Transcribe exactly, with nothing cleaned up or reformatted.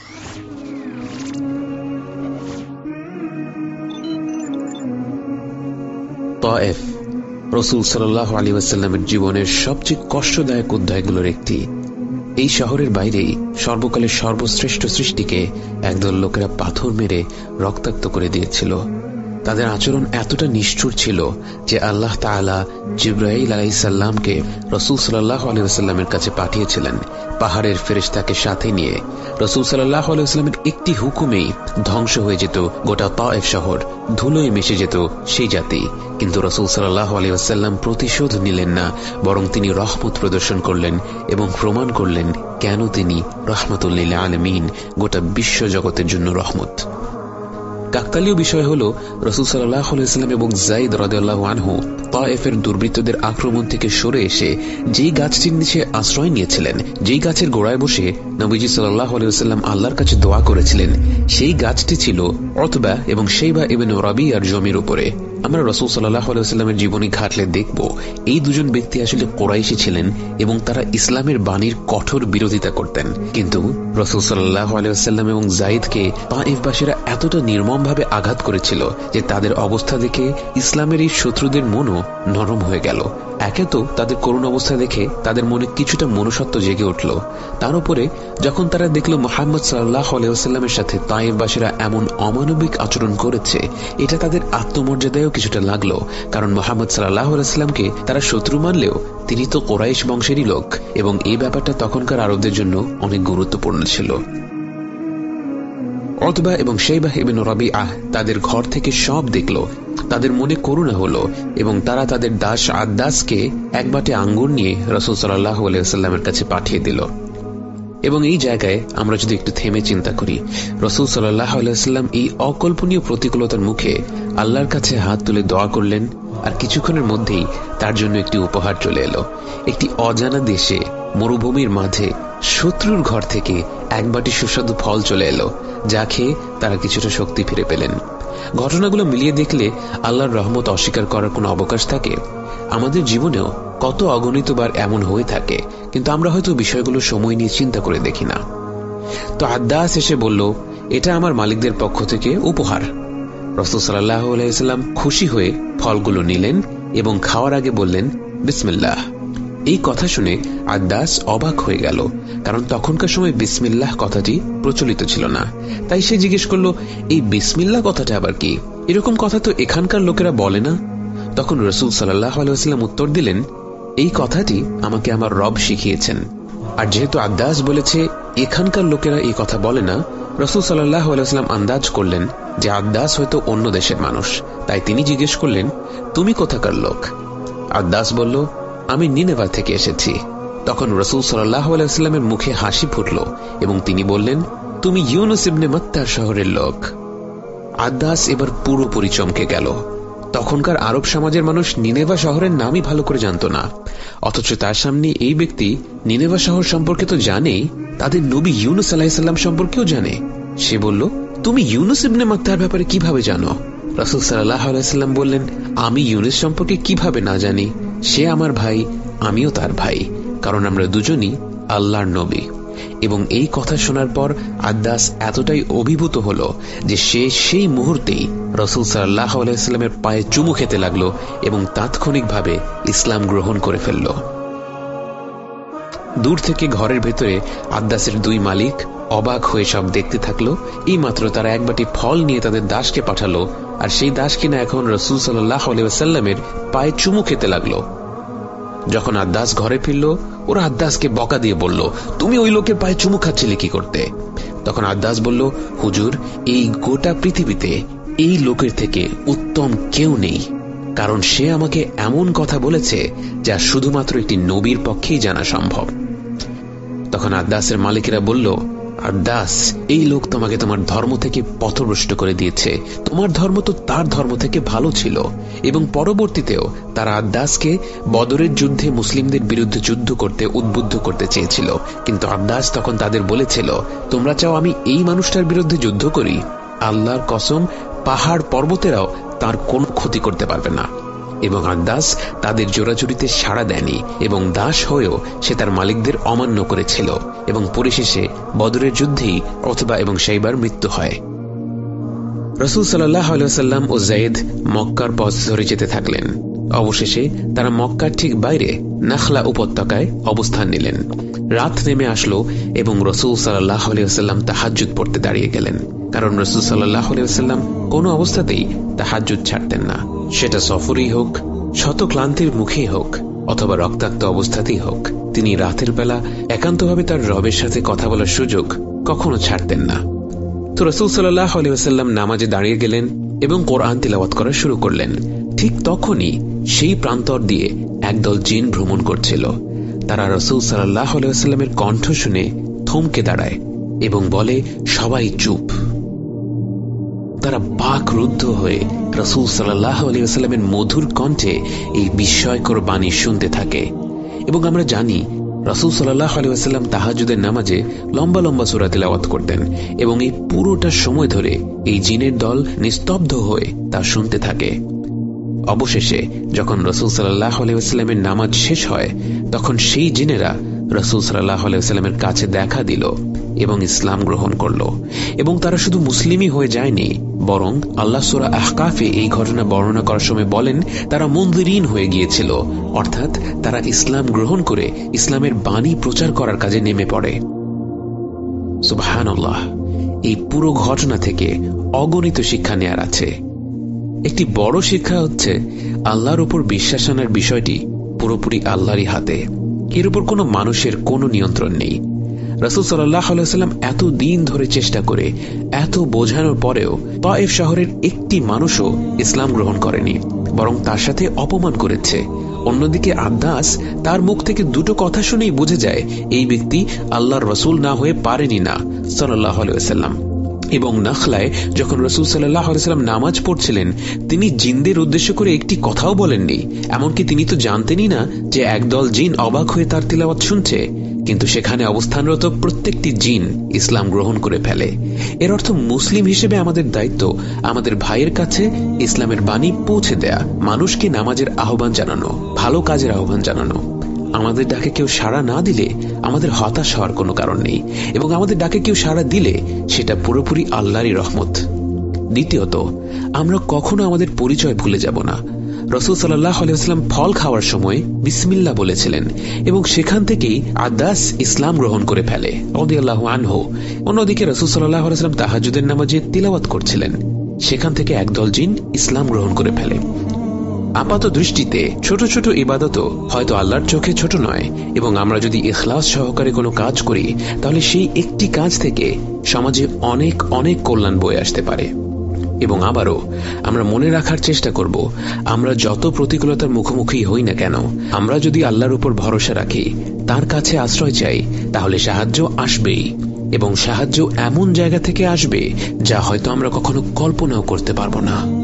তায়েফ রাসূল সাল্লাল্লাহু আলাইহি ওয়াসাল্লামের জীবনের সবচেয়ে কষ্টদায়ক অধ্যায়গুলোর একটি। এই শহরের বাইরেই সর্বকালের সর্বশ্রেষ্ঠ সৃষ্টিকে একদল লোকেরা পাথর মেরে রক্তাক্ত করে দিয়েছিল। তাদের আচরণ এতটা নিষ্ঠুর ছিল যে আল্লাহ তাআলা জিবরাইল আলাইহিস সালামকে রাসূল সাল্লাল্লাহু আলাইহি ওয়াসাল্লামের কাছে পাঠিয়েছিলেন পাহাড়ের ফেরেশতাকে সাথে নিয়ে। রাসূল সাল্লাল্লাহু আলাইহি ওয়াসাল্লামের একটি হুকুমেই ধ্বংস হয়ে যেত গোটা তায়েফ শহর, ধুলোয় মিশে যেত সেই জাতি। কিন্তু রাসূল সাল্লাল্লাহু আলাইহি ওয়াসাল্লাম প্রতিশোধ নিলেন না, বরং তিনি রহমত প্রদর্শন করলেন এবং প্রমাণ করলেন কেন তিনি রাহমাতুল লিল আলামিন, গোটা বিশ্ব জগতের জন্য রহমত। কাকতালীয় বিষয় হল রাসূল সাল্লাল্লাহু আলাইহি ওয়াসাল্লাম এবং যায়েদ রাদিয়াল্লাহু আনহু তায়েফের দুর্বৃত্তদের আক্রমণ থেকে সরে এসে যেই গাছটির নিচে আশ্রয় নিয়েছিলেন, যেই গাছের গোড়ায় বসে নবীজি সাল্লাল্লাহু আলাইহি ওয়াসাল্লাম আল্লাহর কাছে দোয়া করেছিলেন, সেই গাছটি ছিল উতবা এবং শাইবা ইবনে রাবিয়ার জমির উপরে। আমরা রাসূল সাল্লাল্লাহু আলাইহি ওয়াসাল্লামের জীবনী ঘাটলে দেখব এই দুজন ব্যক্তি আসলে কুরাইশী ছিলেন এবং তারা ইসলামের বাণীর কঠোর বিরোধিতা করতেন। কিন্তু রাসূল সাল্লাল্লাহু আলাইহি ওয়াসাল্লাম এবং যায়েদকে তায়েফবাসীরা এতটা নির্মমভাবে আঘাত করেছিল যে তাদের অবস্থা দেখে ইসলামের এই শত্রুদের মনও নরম হয়ে গেল। একে তো তাদের করুণ অবস্থা দেখে তাদের মনে কিছুটা মনুষ্যত্ব জেগে উঠল, তার উপরে যখন তারা দেখল মুহাম্মদ সাল্লাল্লাহু আলাইহি ওয়াসাল্লামের সাথে তায়েফবাসীরা এমন অমানবিক আচরণ করেছে, এটা তাদের আত্মমর্যাদায়ও কিছুটা লাগলো। কারণ মুহাম্মদ সাল্লাল্লাহু আলাইহি ওয়াসাল্লামকে তারা শত্রু মানলেও তিনি তো কুরাইশ বংশেরই লোক, এবং এই ব্যাপারটা তখনকার আরবদের জন্য অনেক গুরুত্বপূর্ণ ছিল। উতবা এবং শাইবা ইবনে রাবিআহ তাদের ঘর থেকে সব দেখল, তাদের মনে করুণা হলো এবং তারা তাদের দাস আদ্দাসকে এক বাটি আঙ্গুর নিয়ে রাসূল সাল্লাল্লাহু আলাইহি ওয়াসাল্লামের কাছে পাঠিয়ে দিল। এবং এই জায়গায় আমরা যদি একটু থেমে চিন্তা করি, রাসূল সাল্লাল্লাহু আলাইহি ওয়াসাল্লাম এই অকল্পনীয় প্রতিকূলতার মুখে আল্লাহর কাছে হাত তুলে দোয়া করলেন, আর কিছুক্ষণের মধ্যেই তার জন্য একটি উপহার চলে এলো। একটি অজানা দেশে মরুভূমির মাঝে শত্রুর ঘর থেকে এক বাটি সুস্বাদু ফল চলে এলো, যা খেয়ে তারা কিছুটা শক্তি ফিরে পেলেন। ঘটনাগুলো মিলিয়ে দেখলে আল্লাহর রহমত অস্বীকার করার কোনো অবকাশ থাকে? আমাদের জীবনেও কত অগণিতবার এমন হয়ে থাকে, কিন্তু আমরা হয়তো বিষয়গুলো সময় নিয়ে চিন্তা করে দেখি না। তো আদ্দাস এসে বলল, এটা আমার মালিকদের পক্ষ থেকে উপহার। রাসূল সাল্লাল্লাহু আলাইহি ওয়াসাল্লাম খুশি হয়ে ফলগুলো নিলেন এবং খাওয়ার আগে বললেন, বিসমিল্লাহ। এই কথা শুনে আদ্দাস অবাক হয়ে গেল, কারণ তখনকার সময় বিসমিল্লাহ কথাটি প্রচলিত ছিল না। তাই সে জিজ্ঞেস করল, এই বিসমিল্লাহ কথাটা আবার কি? এরকম কথা তো এখানকার লোকেরা বলে না। তখন রাসূল সাল্লাল্লাহু আলাইহি ওয়াসাল্লাম উত্তর দিলেন, এই কথাটি আমাকে আমার রব শিখিয়েছেন। আর যেহেতু আদ্দাস বলেছে এখানকার লোকেরা এই কথা বলে না, রাসূল সাল্লাল্লাহু আলাইহি ওয়াসাল্লাম আন্দাজ করলেন যে আদ্দাস হয়তো অন্য দেশের মানুষ। তাই তিনি জিজ্ঞেস করলেন, তুমি কোথাকার লোক? আদ্দাস বলল, আমি নিনেভা থেকে এসেছি। তখন রাসূল সাল্লাল্লাহু আলাইহি ওয়াসাল্লামের মুখে হাসি ফুটল এবং তিনি বললেন, তুমি ইউনুস ইবনে মাত্তার শহরের লোক। আদ্দাস এবার পুরোপুরি চমকে গেল। তখনকার আরব সমাজের মানুষ নিনেভা শহরের নামই ভালো করে জানত না, অথচ তার সামনে এই ব্যক্তি নিনেভা শহর সম্পর্কে তো জানেই, তাদের নবী ইউনুস আলাইহিস সালাম সম্পর্কেও জানে। সে বলল, তুমি ইউনুস ইবনে মাত্তার ব্যাপারে কিভাবে জানো? রাসূল সাল্লাল্লাহু আলাইহি ওয়াসাল্লাম বললেন, আমি ইউনুস সম্পর্কে কিভাবে না জানি? সে আমার ভাই, আমিও তার ভাই, কারণ আমরা দুজনই আল্লাহর নবী। এবং এই কথা শোনার পর আদ্দাস এতটাই অভিভূত হল যে সে সেই মুহূর্তেই রাসূল সাল্লাল্লাহু আলাইহি ওয়াসাল্লামের পায়ে চুমু খেতে লাগলো এবং তাৎক্ষণিকভাবে ইসলাম গ্রহণ করে ফেলল। দূর থেকে ঘরের ভেতরে আদ্দাসের দুই মালিক অবাক হয়ে সব দেখতে থাকলো। এই মাত্র তারা এক বাটি ফল নিয়ে তাদের দাসকে পাঠালো, আর সেই দাস কিনা এখন রাসূল সাল্লাল্লাহু আলাইহি ওয়াসাল্লামের পায়ে চুমু খেতে লাগলো। যখন আদ্দাস ঘরে ফিরল, ওরা আদ্দাসকে বকা দিয়ে বলল, তুমি ওই লোকের পায়ে চুমু খাচ্ছিলে কি করতে? তখন আদ্দাস বলল, হুজুর, এই গোটা পৃথিবীতে এই লোকের থেকে উত্তম কেউ নেই, কারণ সে আমাকে এমন কথা বলেছে যা শুধুমাত্র একটি নবীর পক্ষেই জানা সম্ভব। তখন আদ্দাসের মালিকেরা বলল, আদ্দাস, এই লোক তোমাকে তোমার ধর্ম থেকে পথভ্রষ্ট করে দিয়েছে। তোমার ধর্ম তো তার ধর্ম থেকে ভালো ছিল। এবং পরবর্তীতেও তারা আদ্দাসকে বদরের যুদ্ধে মুসলিমদের বিরুদ্ধে যুদ্ধ করতে উদ্বুদ্ধ করতে চেয়েছিল, কিন্তু আদ্দাস তখন তাদের বলেছিল, তোমরা চাও আমি এই মানুষটার বিরুদ্ধে যুদ্ধ করি? আল্লাহর কসম, পাহাড় পর্বতেরাও তার কোনো ক্ষতি করতে পারবে না। এবং আদ্দাস তাদের জোরাজুরিতে সাড়া দেয়নি এবং দাস হয়েও সে তার মালিকদের অমান্য করেছিল এবং পরিশেষে বদরের যুদ্ধেই অথবা এবং সেইবার মৃত্যু হয়। রাসূল সাল্লাল্লাহু আলাইহি ওয়াসাল্লাম ও যায়েদ মক্কার পথ ধরে যেতে থাকলেন। অবশেষে তারা মক্কার ঠিক বাইরে নাখলা উপত্যকায় অবস্থান নিলেন। রাত নেমে আসলো এবং রাসূল সাল্লাল্লাহু আলাইহি ওয়াসাল্লাম তাহাজ্জুদ পড়তে দাঁড়িয়ে গেলেন, কারণ রাসূল সাল্লাল্লাহু আলাইহি ওয়াসাল্লাম কোনো অবস্থাতেই তাহাজ্জুদ ছাড়তেন না, সেটা সফরেই হোক, শত ক্লান্তির মুখেই হোক অথবা রক্তাক্ত অবস্থাতেই হোক। তিনি রাতের বেলা একান্তভাবে তার রবের সাথে কথা বলার সুযোগ কখনো ছাড়তেন না। তো রাসূল সাল্লাল্লাহু আলাইহি ওয়াসাল্লাম নামাজে দাঁড়িয়ে গেলেন এবং কোরআন তিলাওয়াত করা শুরু করলেন। ঠিক তখনই সেই প্রান্তর দিয়ে একদল জিন ভ্রমণ করছিল। তারা রাসূল সাল্লাল্লাহু আলাইহি ওয়াসাল্লামের কণ্ঠ শুনে থমকে দাঁড়ায় এবং বলে, সবাই চুপ। তারা বাকরুদ্ধ হয়ে রাসূল সাল্লাল্লাহু আলাইহি ওয়াসাল্লামের মধুর কণ্ঠে এই বিস্ময়কর বাণী শুনতে থাকে। এবং আমরা জানি রাসূল সাল্লাল্লাহু আলাইহি ওয়াসাল্লাম তাহাজ্জুদের নামাজে লম্বা লম্বা সূরা তিলাওয়াত করতেন এবং এই পুরোটা সময় ধরে এই জিনের দল নিস্তব্ধ হয়ে তা শুনতে থাকে। অবশেষে যখন রাসূল সাল্লাল্লাহু আলাইহি ওয়াসাল্লামের নামাজ শেষ হয়, তখন সেই জিনেরা রাসূল সাল্লাল্লাহু আলাইহি ওয়াসাল্লামের কাছে দেখা দিল এবং ইসলাম গ্রহণ করল। এবং তারা শুধু মুসলিমই হয়ে যায়নি, বরং আল্লাহ সূরা আহকাফে এই ঘটনা বর্ণনা করার সময় বলেন তারা মুনযিরিন হয়ে গিয়েছিল, অর্থাৎ তারা ইসলাম গ্রহণ করে ইসলামের বাণী প্রচার করার কাজে নেমে পড়ে। সুবহানাল্লাহ। এই পুরো ঘটনা থেকে অগণিত শিক্ষা নেয়ার আছে। একটি বড় শিক্ষা হচ্ছে আল্লাহর উপর বিশ্বাস আনার বিষয়টি পুরোপুরি আল্লাহরই হাতে, এর উপর কোনো মানুষের কোনো নিয়ন্ত্রণ নেই। রাসূল সাল্লাল্লাহু আলাইহি ওয়াসাল্লাম এত দিন ধরে চেষ্টা করে এত বোঝানোর পরেও তায়েফ শহরের একটি মানুষও ইসলাম গ্রহণ করেনি, বরং তার সাথে অপমান করেছে। অন্যদিকে আদ্দাস তার মুখ থেকে দুটো কথা শুনেই বুঝে যায় এই ব্যক্তি আল্লাহর রাসূল না হয়ে পারেনি না সাল্লাল্লাহু আলাইহি ওয়াসাল্লাম। এবং নাখলায় যখন রাসূল সাল্লাল্লাহু আলাইহি ওয়াসাল্লাম নামাজ পড়ছিলেন, তিনি জিনদের উদ্দেশ্য করে একটি কথাও বলেননি। এমনকি তিনি তো জানতেনই না যে একদল জিন অবাক হয়ে তার তিলাওয়াত শুনছে, কিন্তু সেখানে অবস্থানরত প্রত্যেকটি জিন ইসলাম গ্রহণ করে ফেলে। এর অর্থ মুসলিম হিসেবে আমাদের দায়িত্ব আমাদের ভাইয়ের কাছে ইসলামের বাণী পৌঁছে দেয়া, মানুষকে নামাজের আহ্বান জানানো, ভালো কাজের আহ্বান জানানো। আমাদের ডাকে কেউ সাড়া না দিলে আমাদের হতাশ হওয়ার কোনো কারণ নেই, এবং আমাদের ডাকে কেউ সাড়া দিলে সেটা পুরোপুরি আল্লাহরই রহমত। দ্বিতীয়ত, আমরা কখনো আমাদের পরিচয় ভুলে যাব না। রাসূল সাল্লাল্লাহু আলাইহি ওয়াসাল্লাম ফল খাওয়ার সময় বিসমিল্লাহ বলেছিলেন এবং সেখান থেকেই আদ্দাস ইসলাম গ্রহণ করে ফেলে রাদিয়াল্লাহু আনহু। অন্যদিকে রাসূল সাল্লাল্লাহু আলাইহি ওয়াসাল্লাম তাহাজ্জুদের নামাজে তিলাওয়াত করছিলেন, সেখান থেকে একদল জিন ইসলাম গ্রহণ করে ফেলে। আপাত দৃষ্টিতে ছোট ছোট ইবাদতও হয়তো আল্লাহর চোখে ছোট নয়, এবং আমরা যদি ইখলাস সহকারে কোনো কাজ করি তাহলে সেই একটি কাজ থেকে সমাজে অনেক অনেক কল্যাণ বয়ে আসতে পারে। এবং আবারও আমরা মনে রাখার চেষ্টা করব, আমরা যত প্রতিকূলতার মুখোমুখি হই না কেন, আমরা যদি আল্লাহর উপর ভরসা রাখি, তার কাছে আশ্রয় চাই, তাহলে সাহায্য আসবেই, এবং সাহায্য এমন জায়গা থেকে আসবে যা হয়তো আমরা কখনো কল্পনাও করতে পারবো না।